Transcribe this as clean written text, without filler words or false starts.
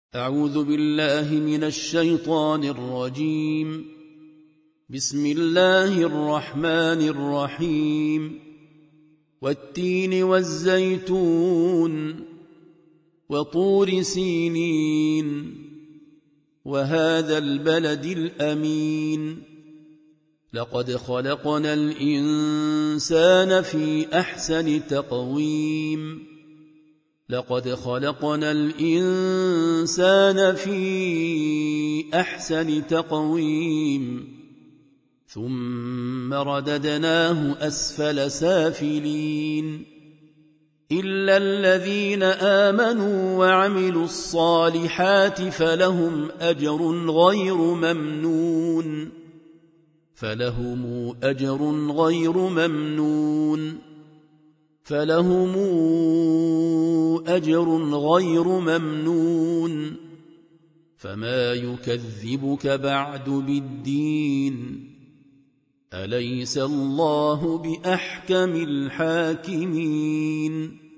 أعوذ بالله من الشيطان الرجيم. بسم الله الرحمن الرحيم. والتين والزيتون وطور سينين وهذا البلد الأمين لقد خلقنا الإنسان في أحسن تقويم لقد خلقنا الإنسان في أحسن تقويم ثم رددناه أسفل سافلين إلا الذين آمنوا وعملوا الصالحات فلهم أجر غير ممنون فلهم أجر غير ممنون فما يكذبك بعد بالدين أليس الله بأحكم الحاكمين.